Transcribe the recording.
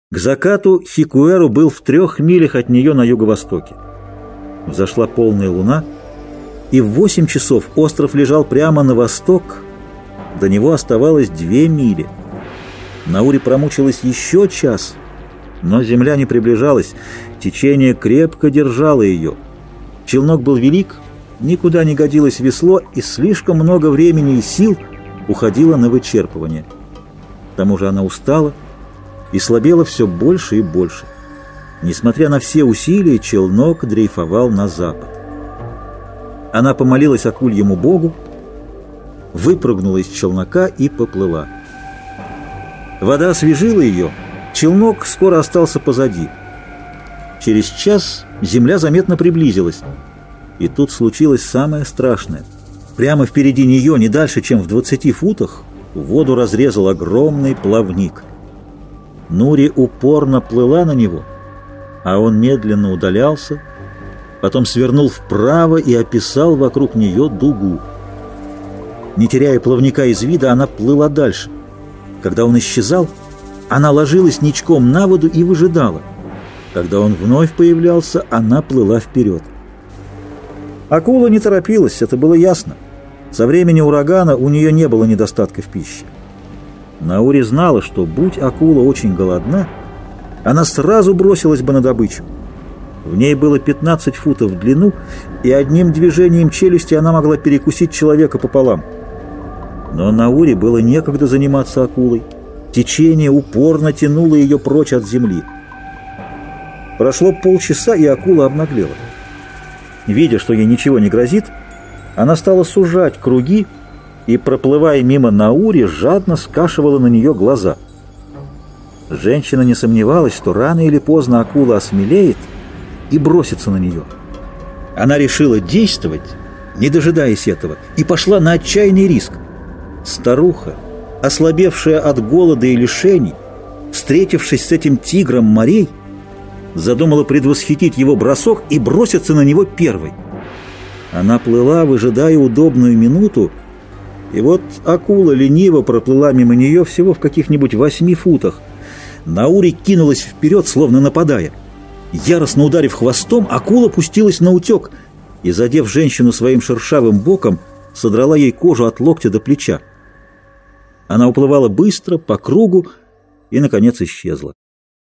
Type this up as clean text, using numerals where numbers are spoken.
К закату Хикуэру был в 3 милях от нее на юго-востоке. Взошла полная луна, и в 8 часов остров лежал прямо на восток, до него оставалось 2 мили. Наури промучилась еще час, но земля не приближалась, течение крепко держало ее. Челнок был велик, никуда не годилось весло, и слишком много времени и сил уходило на вычерпывание. К тому же она устала и слабела все больше и больше. Несмотря на все усилия, челнок дрейфовал на запад. Она помолилась акульему богу, выпрыгнула из челнока и поплыла. Вода освежила ее, челнок скоро остался позади. Через час земля заметно приблизилась, и тут случилось самое страшное. Прямо впереди нее, не дальше, чем в 20 футах, воду разрезал огромный плавник. Нури упорно плыла на него, а он медленно удалялся, потом свернул вправо и описал вокруг нее дугу. Не теряя плавника из вида, она плыла дальше. Когда он исчезал, она ложилась ничком на воду и выжидала. Когда он вновь появлялся, она плыла вперед. Акула не торопилась, это было ясно. Со времени урагана у нее не было недостатка в пище. Наури знала, что, будь акула очень голодна, она сразу бросилась бы на добычу. В ней было 15 футов в длину, и одним движением челюсти она могла перекусить человека пополам. Но Наури было некогда заниматься акулой. Течение упорно тянуло ее прочь от земли. Прошло полчаса, и акула обнаглела. Видя, что ей ничего не грозит, она стала сужать круги и, проплывая мимо Наури, жадно скашивала на нее глаза. Женщина не сомневалась, что рано или поздно акула осмелеет и бросится на нее. Она решила действовать, не дожидаясь этого, и пошла на отчаянный риск. Старуха, ослабевшая от голода и лишений, встретившись с этим тигром морей, задумала предвосхитить его бросок и броситься на него первой. Она плыла, выжидая удобную минуту, и вот акула лениво проплыла мимо нее всего в каких-нибудь 8 футах. Наури кинулась вперед, словно нападая. Яростно ударив хвостом, акула пустилась на утек и, задев женщину своим шершавым боком, содрала ей кожу от локтя до плеча. Она уплывала быстро, по кругу, и, наконец, исчезла.